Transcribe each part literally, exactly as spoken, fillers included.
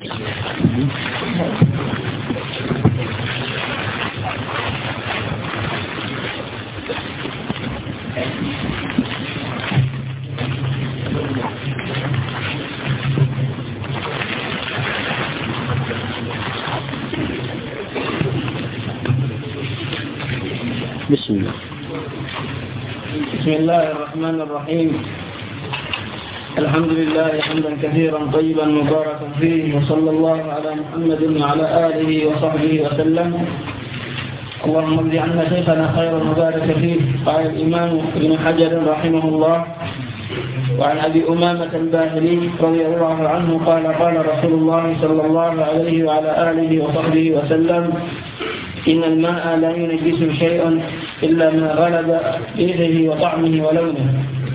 بسم الله. بسم الله الرحمن الرحيم. الحمد لله حمدا كثيرا طيبا مباركا فيه، وصلى الله على محمد وعلى آله وصحبه وسلم. اللهم ارض عنا شيخنا خيرا وبارك فيه. قال الإمام ابن حجر رحمه الله: وعن أبي أمامة الباهلي رضي الله عنه قال: قال رسول الله صلى الله عليه وعلى آله وصحبه وسلم: إن الماء لا ينجس شيء إلا ما غلب ريحه وطعمه ولونه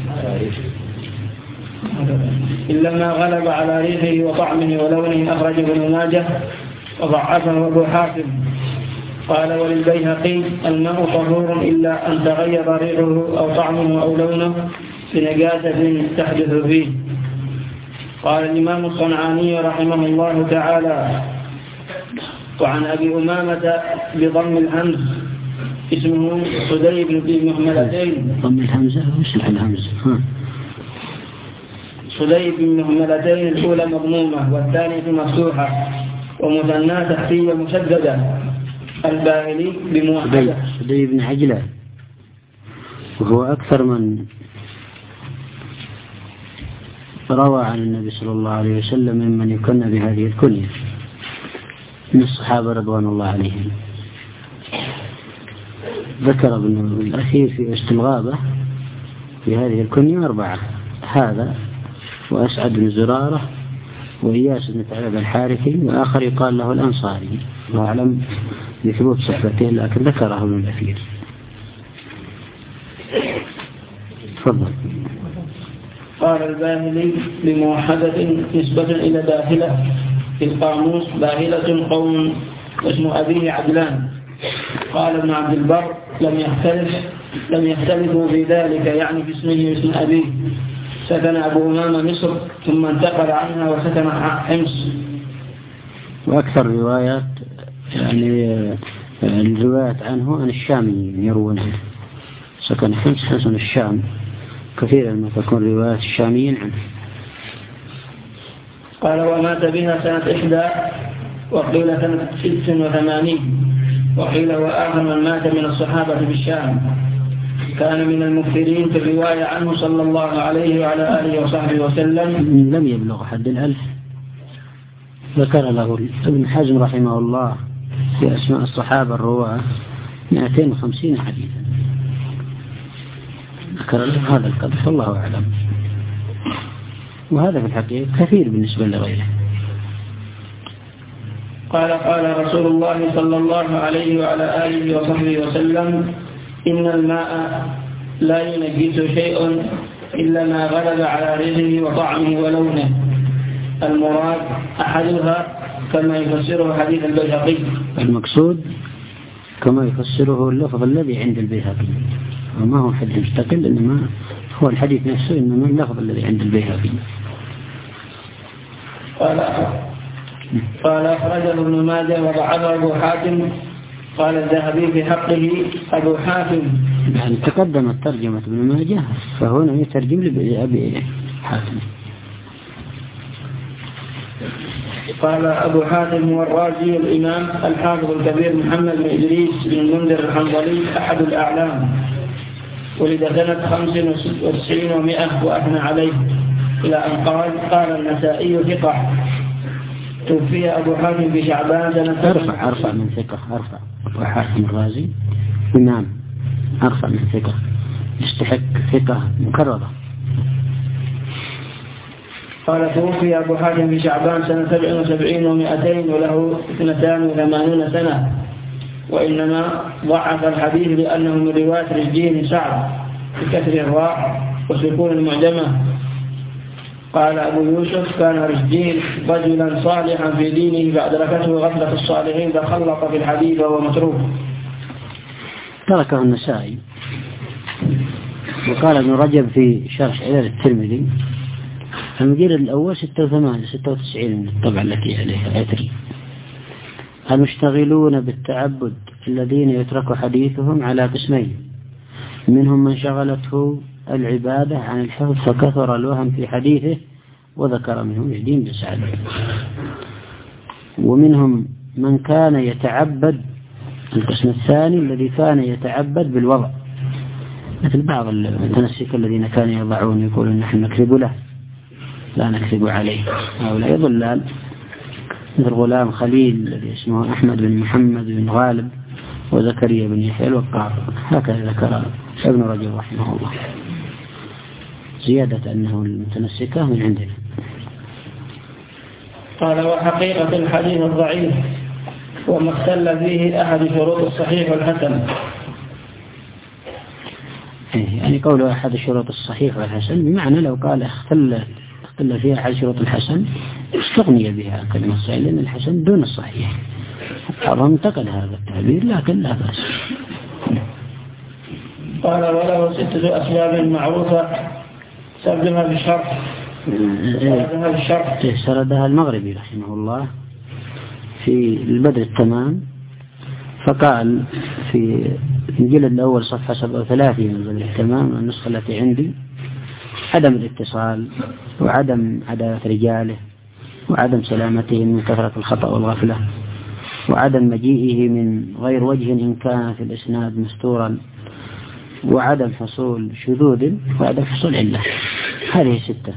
إلا ما غلب على ريحه وطعمه ولونه. أخرجه ابن ماجه وضعفه أبو حاتم. قال: وللبيهقي: الماء طهور إلا أن تغير ريحه أو طعمه أو لونه بنجاسة تحدث فيه. قال الإمام الصنعاني رحمه الله تعالى: وعن أبي أمامة بضم الهمز اسمه صدي بن مهملتين. ضم الهمزة وشرح الهمزة. صدي بن مهملتين، الأولى مضمومة والثانية مفتوحة ومثنى تحتية مشددة. الباهلي بموحدة. صدي بن عجلة، وهو أكثر من روى عن النبي صلى الله عليه وسلم ممن يكن بهذه الكنية من الصحابة رضوان الله عليهم. ذكر ابن الأثير في وسط الغابة في هذه الكنية أربعة: هذا وأسعد بن زرارة وإياس بن ثعلب الحارثي، وآخر يقال له الأنصاري، الله أعلم بثبوت صحبته، لكن ذكره ابن الأثير. تفضل. قال الباهلي بموحدة نسبة إلى باهلة في القاموس: باهلة قوم واسم أبيه عدلان. قال ابن عبد البر: لم يختلف لم يختلفوا في ذلك، يعني في اسمه واسم أبيه. سكن أبو أمامة مصر ثم انتقل عنها وسكن حمص. وأكثر روايات يعني الروايات عنه عن الشاميين يروون عنه. سكن حمص حسن الشام، كثيرا ما تكون روايات الشاميين عنه. قال: ومات بها سنة إحدى وقيل سنة ست وثمانين، وقيل وآخر من مات من الصحابة بالشام. كان من المكثرين في الرواية عنه صلى الله عليه وعلى آله وصحبه وسلم. لم يبلغ حد الألف. ذكر له ابن حزم رحمه الله في أسماء الصحابة الرواة مئتين وخمسين حديثا، ذكر له هذا القدر، والله أعلم. وهذا في الحقيقة كثير بالنسبة لغيره. قال: قال رسول الله صلى الله عليه وعلى آله وصحبه وسلم: إن الماء لا ينجس شيء إلا ما غلب على ريحه وطعمه ولونه. المراد أحدها كما يفسره حديث البيهقي. المقصود كما يفسره اللفظ الذي عند البيهقي، وما هو حديث مستقل، إنما هو الحديث نفسه، إنما اللفظ الذي عند البيهقي. قال قال أخرجه ابن ماجه وضعفه أبو حاتم. قال الذهبي في حقه أبو حاتم. يعني تقدمت ترجمة ابن ماجه، فهنا يترجم لأبي حاتم. قال أبو حاتم هو الرازي الإمام الحافظ الكبير محمد بن إدريس بن المنذر الحنظلي، أحد الأعلام. ولد سنة خمس وتسعين ومائة وأثنى عليه، إلى أن قال: قال النسائي ثقة. توفي أبو حاتم في شعبان سنة. أرفع أرفع من ثقة، أرفع أبو حاتم الرازي إمام، أرفع من ثقة، يستحق ثقة مكررة. قال: توفي أبو حاتم في شعبان سنة سبع وسبعين ومائتين وله اثنتان وثمانون سنة، وإنما ضعف الحديث لأنه من رواية رجلي بن سعد بكسر الراء وسكون المعجمة. قال أبو يوسف: كان رجلي رجلا صالحا في دينه فأدركته غفلة الصالحين فخلط في الحديث وهو متروك. تركه النسائي. وقال ابن رجب في شرح علل الترمذي: المجلد الأول ستة وثمانين ستة وتسعين من الطبعة التي عليها عتري. المشتغلون بالتعبد الذين يترك حديثهم على قسمين، منهم من شغلته العبادة عن الحفظ فكثر الوهم في حديثه وذكر منهم جدين بن سعد، ومنهم من كان يتعبد، القسم الثاني الذي كان يتعبد بالوضع، مثل بعض المتنسك الذين كانوا يضعون يقولون نحن نكذب له لا نكذب عليه، هؤلاء ضلال، مثل غلام خليل الذي اسمه أحمد بن محمد بن غالب وزكريا بن يحيى الوقاف، هكذا ذكر ابن رجب رحمه الله، زيادة أنه المتنسكة من عندنا. قال وحقيقة الحديث الضعيف وما اختل فيه أحد شروط الصحيح والحسن. يعني قوله أحد شروط الصحيح والحسن بمعنى لو قال اختل اختل فيها أحد شروط الحسن استغني بها كلمة الصحيح، لأن الحسن دون الصحيح. بعضهم انتقد هذا التعبير لكن لا بأس. قال وله ستة أسباب معروفة سردها بالشرح سردها بالشرح سردها المغربي رحمه الله في البدر التمام، فقال في الجلد الأول صفحة سبعة وثلاثين من البدر التمام النسخة التي عندي: عدم الاتصال وعدم عدالة رجاله وعدم سلامته من كثرة الخطأ والغفلة وعدم مجيئه من غير وجه إن كان في الإسناد مستورا وعدم حصول شذوذ وعدم حصول علة. هذه ستة.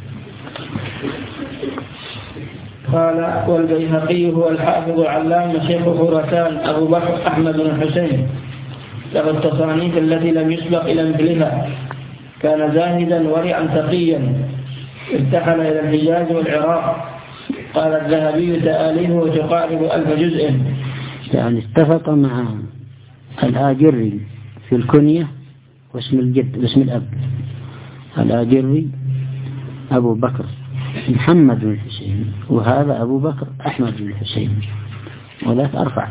قال والبيهقي هو الحافظ العلامة شيخ خراسان أبو بكر أحمد بن الحسين، له التصانيف التي لم يسبق إلى مثلها، كان زاهدا ورعا تقيا، ارتحل إلى الحجاز والعراق. قال الذهبي تآليفه تقارب ألف جزء. يعني اتفق مع الآجري في الكنية واسم الجد واسم الأب. الآجري أبو بكر محمد بن الحسين، وهذا أبو بكر أحمد بن الحسين، وذاك أرفع.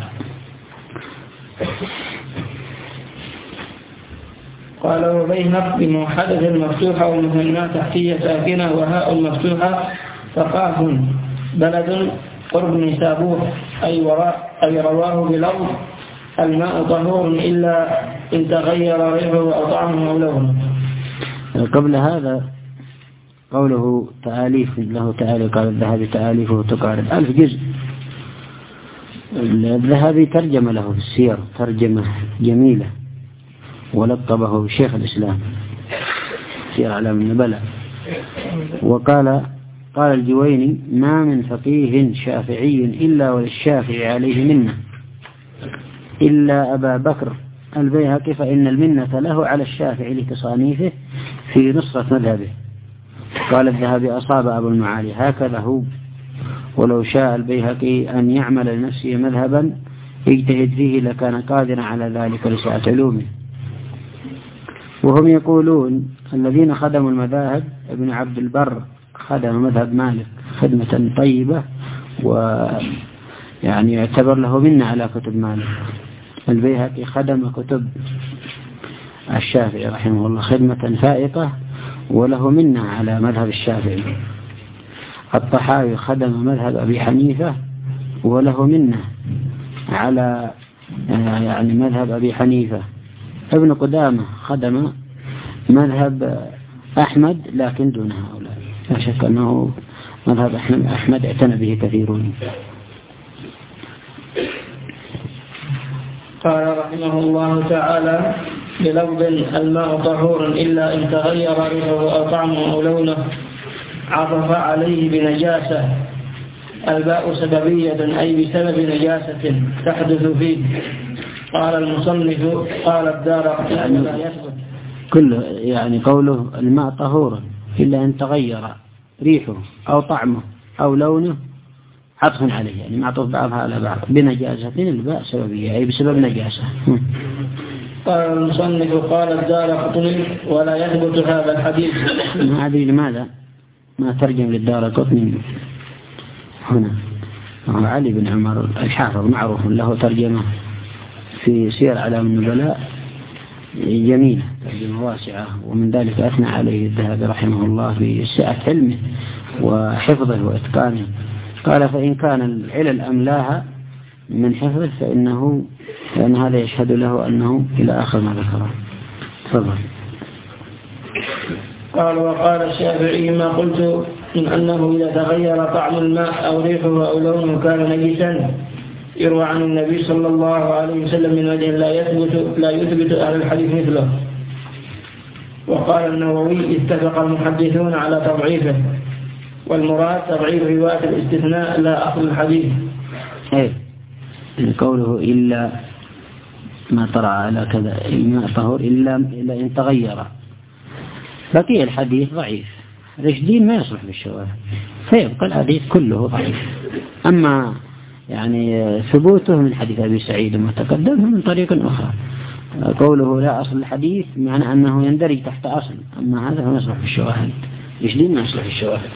قال وبينق بمحدث المفتوحة ومثنى تحتية ساكنة وهاء مفتوحة فقاف بلد قرب نسابوه أي وراء أي رواه بلفظ الماء طهور إلا إن تغير ريحه أو طعمه أو لونه. قبل هذا قوله تآليف له تعالي، قال الذهبي تآليفه تقارب ألف جزء. الذهبي ترجم له في السير ترجمة جميلة ولقبه شيخ الإسلام سير أعلام النبلاء. وقال قال الجويني: ما من فقيه شافعي إلا وللشافعي عليه منة إلا أبا بكر البيهقي فإن المنة له على الشافعي لتصانيفه في نصرة مذهبه. قال الذهبي: أصاب أبو المعالي هكذا هو، ولو شاء البيهقي أن يعمل لنفسه مذهبا يجتهد فيه لكان قادرا على ذلك لسعة علومه. وهم يقولون الذين خدموا المذاهب، ابن عبد البر خدم مذهب مالك خدمة طيبة ويعني يعتبر له منة على كتب مالك. البيهقي خدم كتب الشافعي رحمه الله خدمة فائقة وله منة على مذهب الشافعي. الطحاوي خدم مذهب أبي حنيفة وله منة على يعني مذهب أبي حنيفة. ابن قدامة خدم مذهب أحمد لكن دون هؤلاء، لا شك أنه مذهب أحمد اعتنى به كثيرون. قال رحمه الله تعالى: بلفظ الماء طهور إلا إن تغير ريحه أو طعمه أو لونه، عطف عليه بنجاسة. الباء سببية أي بسبب نجاسة تحدث فيه. قال المصنف قال الدارقطني يعني لا يثبت كله، يعني قوله الماء طهور إلا أن تغير ريحه أو طعمه أو لونه عطف عليه، يعني معطوف بعضها على بعض بنجاسة. الباء سببية أي بسبب نجاسة. قال المصنف قال الدارقطني ولا يثبت هذا الحديث. ما أدري لماذا ما ترجم للدارقطني هنا. علي بن عمر الحافظ معروف له ترجمة في سير أعلام النبلاء جميلة ترجمة واسعة، ومن ذلك أثنى عليه الذهبي رحمه الله بسعة علمه وحفظه وإتقانه. قال فإن كان العلل أملاها من حفظه فإنه فإن هذا يشهد له أنه إلى آخر ما ذكره. تفضل. قال وقال الشافعي ما قلت من أنه إذا تغير طعم الماء أو ريحه أو لونه كان نجسا يروى عن النبي صلى الله عليه وسلم من وجه لا يثبت لا يثبت أهل الحديث مثله. وقال النووي اتفق المحدثون على تضعيفه، والمراد تضعيف رواية الاستثناء لا أصل الحديث. إيه قوله إلا ما طرأ على كذا الماء طهور إلا إلا إن تغير، بقي الحديث ضعيف رشدين ما يصلح بالشواهد، فيبقى الحديث كله ضعيف. أما يعني ثبوته من حديث أبي سعيد وما تقدم من طريق أخرى. قوله لا أصل الحديث معنى أنه يندرج تحت أصل، أما هذا ما يصلح بالشواهد، رشدين ما يصلح بالشواهد.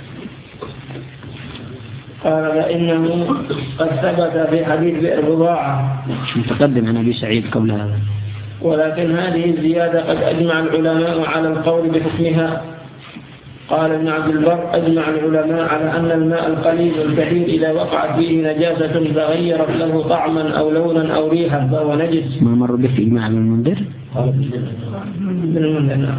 قال فإنه قد ثبت في حديث بئر بضاعة متقدم عن أبي سعيد قبل هذا، ولكن هذه الزيادة قد أجمع العلماء على القول بحكمها. قال ابن عبد البر أجمع العلماء على أن الماء القليل الكثير إذا وقعت فيه نجاسة تغيرت له طعما أو لونا أو ريحا فهو نجس. ما مر به إجماع ابن المنذر؟ ابن المنذر نعم.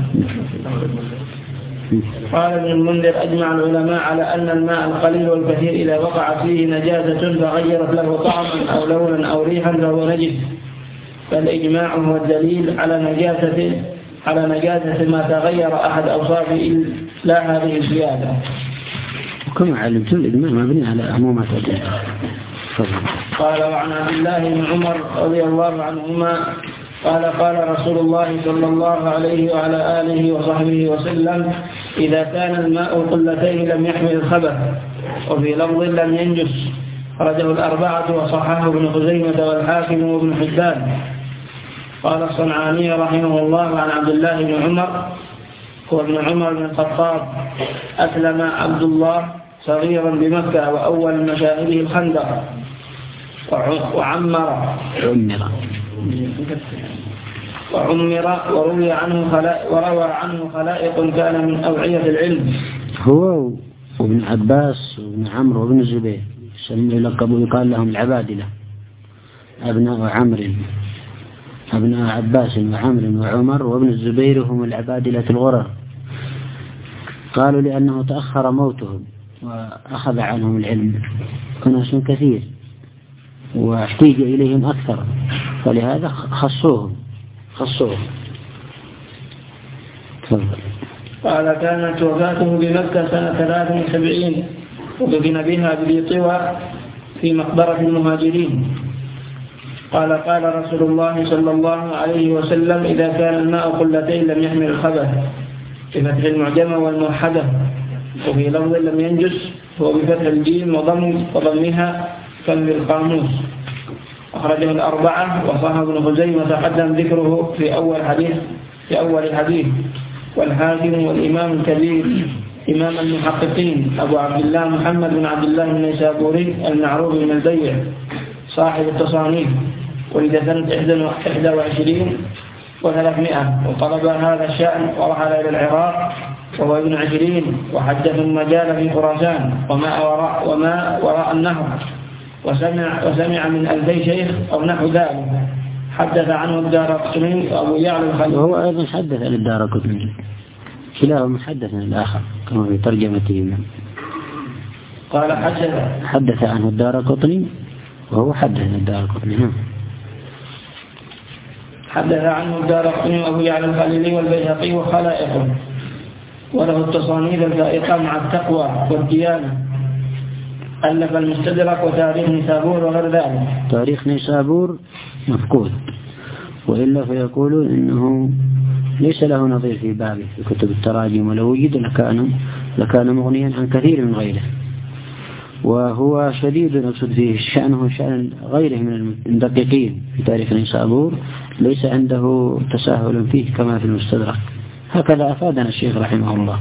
قال ابن المنذر أجمع العلماء على أن الماء القليل والكثير إذا وقعت فيه نجاسة تغيرت له طعما أو لونا أو ريحا فهو نجس. فالإجماع هو الدليل على نجاسة على نجاسة ما تغير أحد أوصافه لا هذه الزيادة. كما علمتم الإجماع مبني على عمومات الدين. قال وعن عبد الله بن عمر رضي الله عنهما قال قال رسول الله صلى الله عليه وعلى آله وصحبه وسلم إذا كان الماء قلتين لم يحمل الخبث، وفي لفظ لم ينجس. خرجه الأربعة وصححه ابن خزيمة والحاكم وابن حبان. قال الصنعاني رحمه الله عن عبد الله بن عمر هو ابن عمر بن الخطاب أسلم عبد الله صغيرا بمكة وأول مشاهده الخندق وعمر عمر وعمر وروي عنه خلائق وروى عنه خلائق كان من أوعية العلم. هو وابن عباس وابن عمرو وابن الزبير يلقبوا يقال لهم العبادلة، أبناء عمرو أبناء عباس وعمرو وعمر وابن الزبير هم العبادلة الغرر. قالوا لأنه تأخر موتهم وأخذ عنهم العلم أناس كثير واحتيج إليهم أكثر، فلهذا خصوهم خصوهم قال كانت وفاته بمكة سنة ثلاث وسبعين ودفن بها بذي طوى في مقبرة المهاجرين. قال قال رسول الله صلى الله عليه وسلم إذا كان الماء قلتين لم يحمل الخبث بفتح المعجمة والموحدة، وفي لفظ لم ينجس هو بفتح الجيم وضم وضمها كم بالقاموس. أخرجه الأربعة وصححه ابن خزيمة تقدم ذكره في أول حديث في أول حديث والحاكم والإمام الكبير إمام المحققين أبو عبد الله محمد بن عبد الله النيسابوري المعروف من البيع صاحب التصانيف، ولد سنة إحدى وعشرين وثلاثمائة، وطلب هذا الشأن ورحل إلى العراق وهو ابن عشرين، وحج ثم جال في خراسان وما وراء, وما وراء النهر، وسمع, وسمع من ألفي شيخ أو نحو ذلك. حدث عنه الدارقطني وأبو يعلى الخليل، وهو أيضا حدث عن الدارقطني، كلاهما حدث عن الآخر كما في ترجمته. قال حدث حدث عنه الدارقطني وهو حدث عن الدارقطني. حدث عنه الدارقطني وأبو يعلى الخليلي والبيهقي وخلائقه، وله التصانيف الفائقة مع التقوى والديانة. ألف المستدرك وتاريخ نيسابور وغير ذلك. تاريخ نيسابور مفقود، وإلا فيقولون إنه ليس له نظير في بابه في كتب التراجم، ولو وجد لكان لكان مغنيا عن كثير من غيره. وهو شديد نقصد فيه شأنه شأن غيره من المدققين في تاريخ نيسابور، ليس عنده تساهل فيه كما في المستدرك. هكذا أفادنا الشيخ رحمه الله.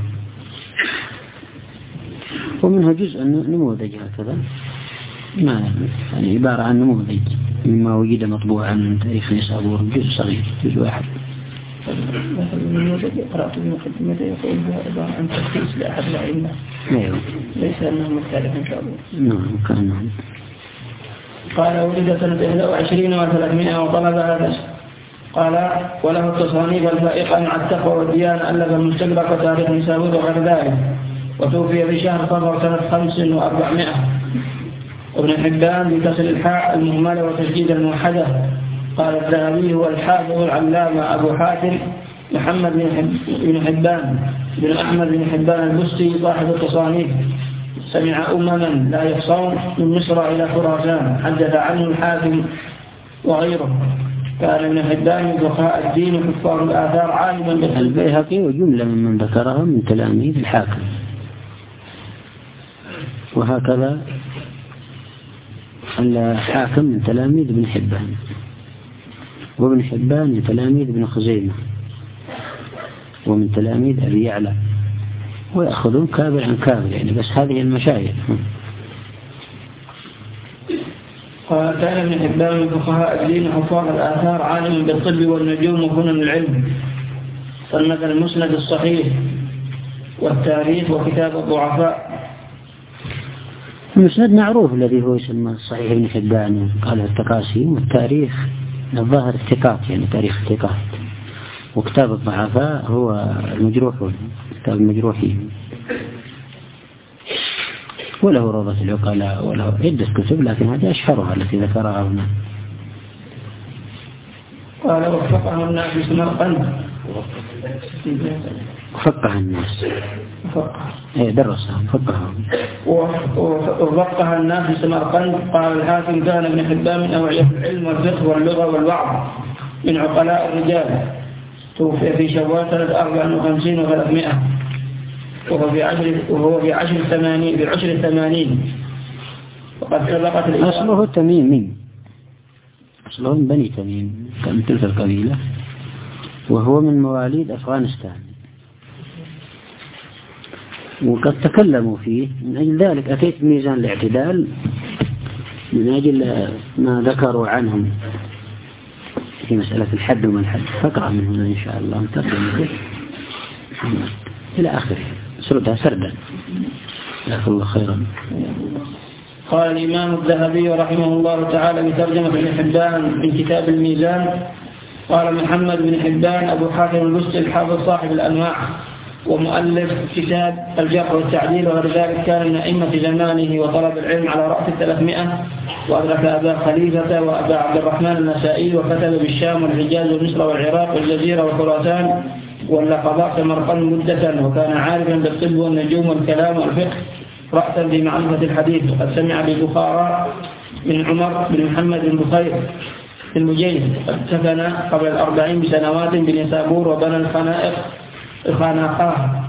ومنه جزء نموذج هكذا، ما يعني عبارة عن نموذج مما وجد مطبوعا من تاريخ نيسابور، جزء صغير، جزء واحد. مثلا قرأت بمقدمته يقول عبارة عن تخصيص لأحد الأئمة ليس أنه مختلف إن شاء الله. نعم كان. قال ولد سنة إحدى وعشرين وثلاثمائة وطلب هذا. قال وله التصانيف الفائقة مع التقوى والديانة، ألف المستدرك وتاريخ نسابور وغير ذلك، وتوفي في شهر صفر سنة خمس وأربعمائة. وابن حبان بكسر الحاء المهملة وتشديد الموحدة. قال الذهبي هو الحافظ العلامة أبو حاتم محمد بن حبان بن أحمد بن حبان البستي صاحب التصانيف، سمع أمما لا يحصون من مصر إلى خراسان، حدث عنه الحاكم وغيره. كان ابن حبان من فقهاء الدين وحفاظ الآثار عالما بالحديث. البيهقي وجملة ممن ذكرها من تلاميذ الحاكم، وهكذا الحاكم من تلاميذ ابن حبان، وابن حبان من تلاميذ ابن خزيمة، ومن تلاميذ أبي يعلى، ويأخذون كابر عن كابر يعني، بس هذه المشايخ. قال كان ابن حبان من فقهاء الدين وحفاظ الآثار عالم بالطب والنجوم وفنون العلم، صنف المسند الصحيح والتاريخ وكتاب الضعفاء. المسند معروف الذي هو يسمى صحيح ابن حبان، قال التقاسيم، والتاريخ الظاهر الثقات يعني تاريخ الثقات، وكتاب الضعفاء هو المجروحون، كتاب المجروحين، وله روضة العقلاء، وله عدة كتب لكن هذه أشهرها التي ذكرها هنا. قال وفقه الناس في سمرقند. وفقه الناس فقه ايه درسها فقه وفقه الناس في سمرقند. قال الحاكم كان ابن حبان من أوعية العلم والفقه واللغة والوعظ من عقلاء الرجال، توفي في شوال سنة أربع وخمسين وثلاثمائة، وهو في عشر وهو في عشر ثمانين في عشر الثمانين، وقد سبقت أصله تميمي، أصله من بني تميم، كان تلك القبيلة، وهو من مواليد أفغانستان، وقد تكلموا فيه. من أجل ذلك أتيت ميزان الاعتدال من أجل ما ذكروا عنهم في مسألة الحد وما الحد، فقرأ من هنا إن شاء الله نتقدم إلى آخره، سردها سردا. جزاك الله خيرا. قال الإمام الذهبي رحمه الله تعالى بترجمة ابن حبان من كتاب الميزان. قال محمد بن حبان أبو حاتم البستي الحافظ صاحب الأنواع ومؤلف كتاب الجرح والتعديل وغير ذلك، كان من أئمة زمانه وطلب العلم على رأس الثلاثمائة، وأدرك أبا خليفة وأبا عبد الرحمن النسائي، وكتب بالشام والحجاز ومصر والعراق والجزيرة وخراسان واللقباء سمرقند مدة، وكان عارفا بالطب والنجوم والكلام والفقه رأسا بمعرفة الحديث. وقد سمع ببخارى من عمر بن محمد بن بخير المجيد، قد سكن قبل الأربعين بسنوات بنسابور وبنى الخنائق الخانقاه،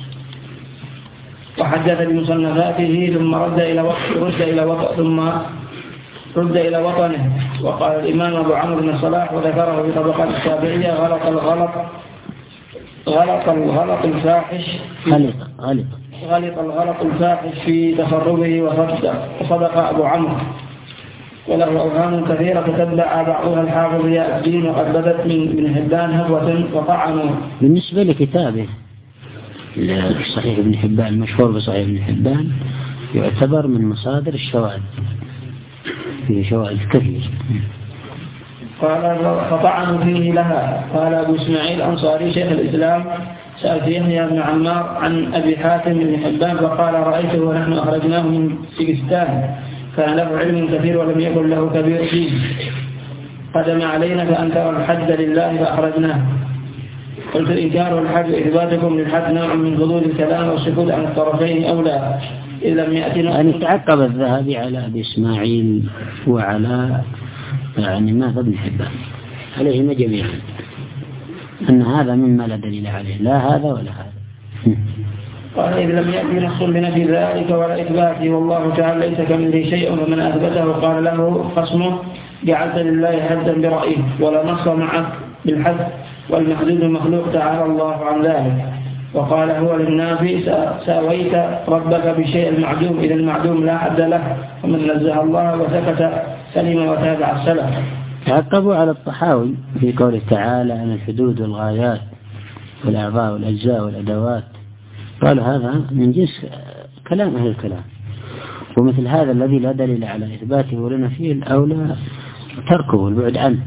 وحدث بمصنفاته ثم رد إلى وطن رد إلى وطن ثم رد إلى وطنه. وقال الإمام أبو عمرو بن صلاح وذكره في طبقات التابعية غلط الغلط غلط الغلط الفاحش غلط غلط غلط الغلط الفاحش في تفرده، وصدق أبو عمرو، وله أوهام كثيرة تتبع بعضها الحافظ ضياء الدين، وقد بدت من ابن حبان هفوة وطعنوا. بالنسبة لكتابه صحيح ابن حبان المشهور بصحيح ابن حبان، يعتبر من مصادر الشواذ، فيه شواذ كثير. قال فطعنوا فيه لها. قال أبو إسماعيل أنصاري شيخ الإسلام سألت يحيى بن عمار عن أبي حاتم بن حبان فقال رأيته ونحن أخرجناه من سجستان، كان له علم كثير ولم يكن له كبير دين، قدم علينا فأنكر الحد لله فأخرجناه. قلت إنكار الحد إثباتكم للحد نوع من فضول الكلام والسكوت عن الطرفين أولى إذ لم يأتنا. يعني تعقب الذهبي على أبي إسماعيل وعلى يعني ماذا ابن حبان عليهما جميعا أن هذا مما لا دليل عليه، لا هذا ولا هذا. قال إذ لم يأتي نص بنفي ذلك ولا إثباته، والله تعالى ليس كمثله شيء، ومن أثبته قال له خصمه جعلت لله حدا برأيه، ولا نص معه بالحد، والمحدود مخلوق تعالى الله عن ذلك. وقال هو للنافي ساويت ربك بشيء المعدوم إذا المعدوم لا حد له، ومن نزه الله وسكت سلم وتابع السلف. عقبوا على الطحاوي في قوله تعالى أن الحدود والغايات والأعضاء والأجزاء والأدوات، قالوا هذا من جنس كلام أهل الكلام، ومثل هذا الذي لا دليل على إثباته ولنا فيه الأولى تركه والبعد عنه.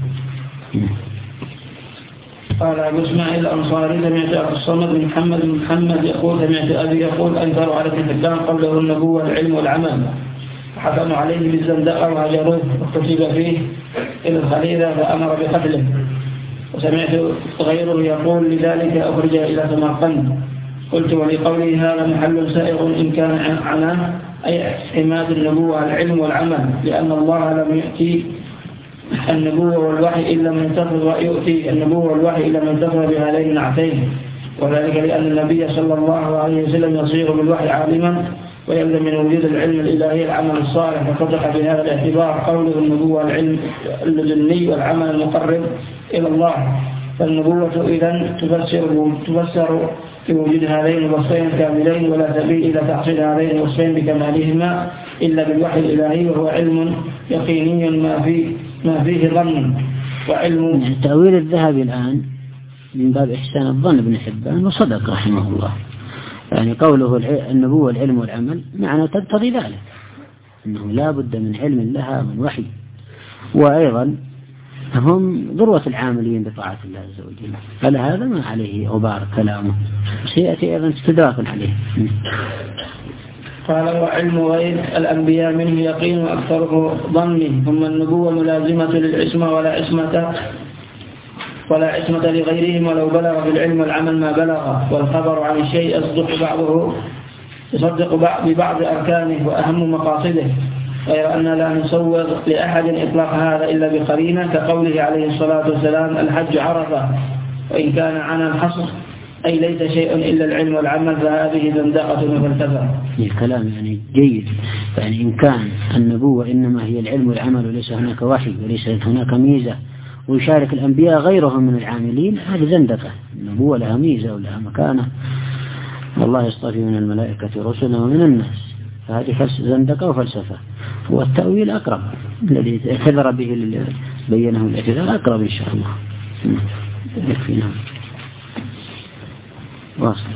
قال أبو إسماعيل الأنصاري سمعت أبو الصمد بن محمد بن محمد يقول سمعت أبي يقول أنكر على ابن حبان قبله النبوة والعلم والعمل، حكموا عليه بالزندقة وهجروه واكتب فيه إلى الخليفة فأمر بقتله. وسمعت غيره يقول لذلك أخرج إلى سمرقند. قلت ولقوله هذا محل سائغ إن كان عناه أي اعتماد النبوة على العلم والعمل، لأن الله لم يؤتي النبوة والوحي إلا من يتصف يؤتي النبوة والوحي إلا من يتصف بهذين النعتين، وذلك لأن النبي صلى الله عليه وسلم يصيغ بالوحي عالما، ويلزم من وجود العلم الإلهي العمل الصالح، فصدق بهذا الاعتبار قوله النبوة العلم اللدني والعمل المقرب إلى الله. فالنبوة إذن تفسر تفسر بوجود هذين الوصفين كاملين، ولا سبيل إلى تحصيل هذين الوصفين بكمالهما إلا بالوحي الإلهي، وهو علم يقيني ما فيه ما فيه ظن وعلم. يعني تأويل الذهبي الآن من باب إحسان الظن ابن حبان وصدق رحمه الله، يعني قوله النبوة والعلم والعمل معنى تقتضي ذلك أنه لا بد من علم لها من وحي، وأيضا هم ذروة العاملين بطاعة الله عز وجل، فلهذا ما عليه غبار كلامه، سيأتي أيضا استدراك عليه. قال وعلم غير الأنبياء منه يقين وأكثره ظني، ثم النبوة ملازمة للعصمة ولا عصمة ولا عصمة لغيرهم ولو بلغ بالعلم والعمل ما بلغ، والخبر عن الشيء يصدق بعضه يصدق ببعض أركانه وأهم مقاصده، غير أن لا نسوغ لأحد إطلاق هذا إلا بقرينة، كقوله عليه الصلاة والسلام الحج عرفة، وإن كان عن الحصر أي ليس شيء إلا العلم والعمل فهذه زندقة وفلسفة. الكلام يعني جيد، يعني إن كان النبوة إنما هي العلم والعمل وليس هناك وحي وليس هناك ميزة ويشارك الأنبياء غيرهم من العاملين، هذه زندقة. النبوة لها ميزة ولها مكانة، والله يصطفي من الملائكة رسلا ومن الناس، فهذه زندقة وفلسفة. والتأويل أقرب، الذي اعتذر به اللي بينه الاعتذار أقرب إن شاء الله. يكفينا واصل.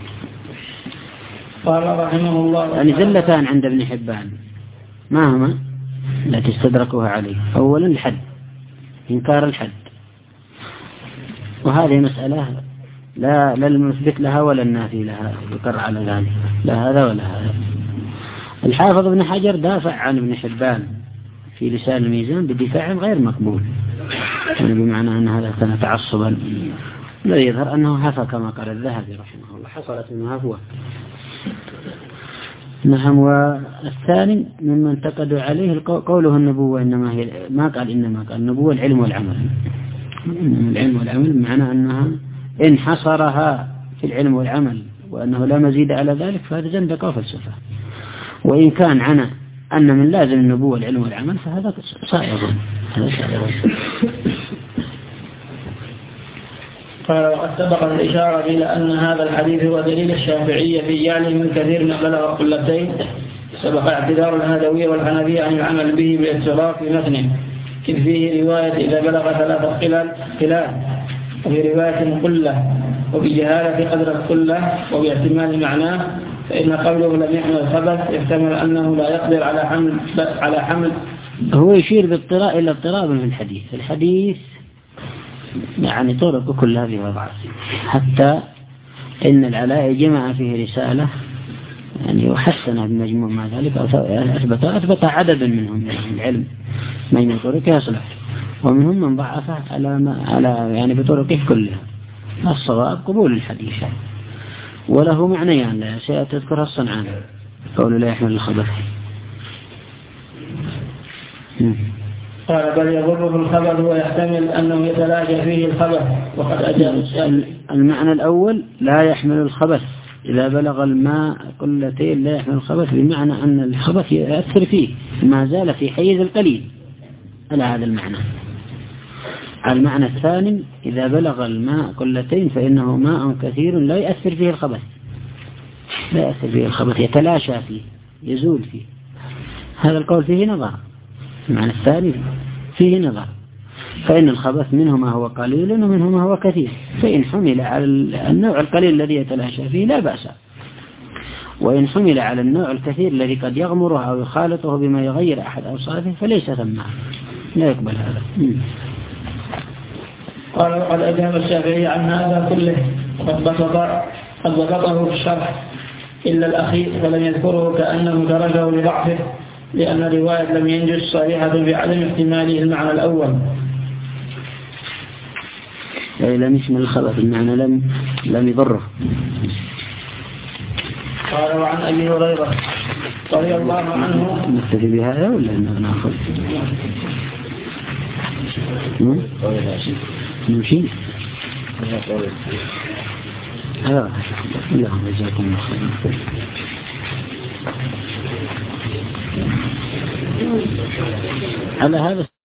قال رحمه الله يعني زلتان عند ابن حبان ما هما التي استدركوها عليه؟ أولا الحد، إنكار الحد، وهذه مسألة لا لا المثبت لها ولا النافي لها يقر على ذلك، لا هذا ولا هذا. الحافظ ابن حجر دافع عن ابن حبان في لسان الميزان بدفاع غير مقبول، يعني بمعنى أن هذا كان تعصبا، لا يظهر أنه هفى كما قال الذهبي رحمه الله، حصلت منه هفوة. نعم. والثاني مما انتقدوا عليه قوله النبوة إنما هي، ما قال إنما قال النبوة العلم والعمل، العلم والعمل بمعنى أنها إن حصرها في العلم والعمل وأنه لا مزيد على ذلك فهذا زندقة وفلسفة. وإن كان عنا أن من لازم النبوة العلم والعمل فهذا صائغ، هذا صائغ. قال وقد سبق الإشارة إلى أن هذا الحديث هو دليل الشافعية في جعله من كثير من بلغ قلتين، سبق اعتذار الهدوية والحنفية عن العمل به بالاعتراف في متنه، إذ فيه رواية إذا بلغ ثلاثة خلال خلال وفي رواية قلة، وبجهالة قدر القلة وباحتمال معناه، فإن قوله لم يحمل الخبث يحتمل أنه لا يقدر على حمل على حمل. هو يشير باضطراء إلى اضطراب في الحديث، الحديث يعني طرق كل هذه وضعات، حتى إن العلاء جمع فيه رسالة يعني وحسنها بمجموع ما ذلك، أثبت أثبت عددا منهم يعني العلم من طرقه يصلح، ومنهم من ضعفه على ما على يعني بطرقه كلها. الصواب قبول الحديث، وله معنيان لا سيتذكرها الصنعاني، قول لا يحمل الخبث. قال بل يضره الخبث ويحتمل أنه يتلاشى فيه الخبث، وقد أجاب السائل. المعنى الأول لا يحمل الخبث، إذا بلغ الماء قلتين لا يحمل الخبث، بمعنى أن الخبث يأثر فيه ما زال في حيز القليل، على هذا المعنى. المعنى الثاني إذا بلغ الماء قلتين فإنه ماء كثير لا يأثر فيه الخبث، لا يأثر فيه الخبث، يتلاشى فيه يزول فيه. هذا القول فيه نظر، المعنى الثاني فيه نظر، فإن الخبث منه ما هو قليل ومنه ما هو كثير، فإن حمل على النوع القليل الذي يتلاشى فيه لا بأس، وإن حمل على النوع الكثير الذي قد يغمره أو يخالطه بما يغير أحد أوصافه فليس ثم لا يقبل هذا. قال وقد أجاب الشافعي عن هذا كله وقد بسط قد بسطه في الشرح إلا الأخير فلم يذكره كأنه درجه لضعفه، لأن الرواية لم ينجز صريحة بعدم احتماله المعنى الأول. أي لم يشمل الخبث المعنى لم لم يضره. قال وعن أبي هريرة رضي الله عنه. نكتفي بهذا ولا نأخذ؟ نمشي؟ لا لا جزاكم الله خير. على هذا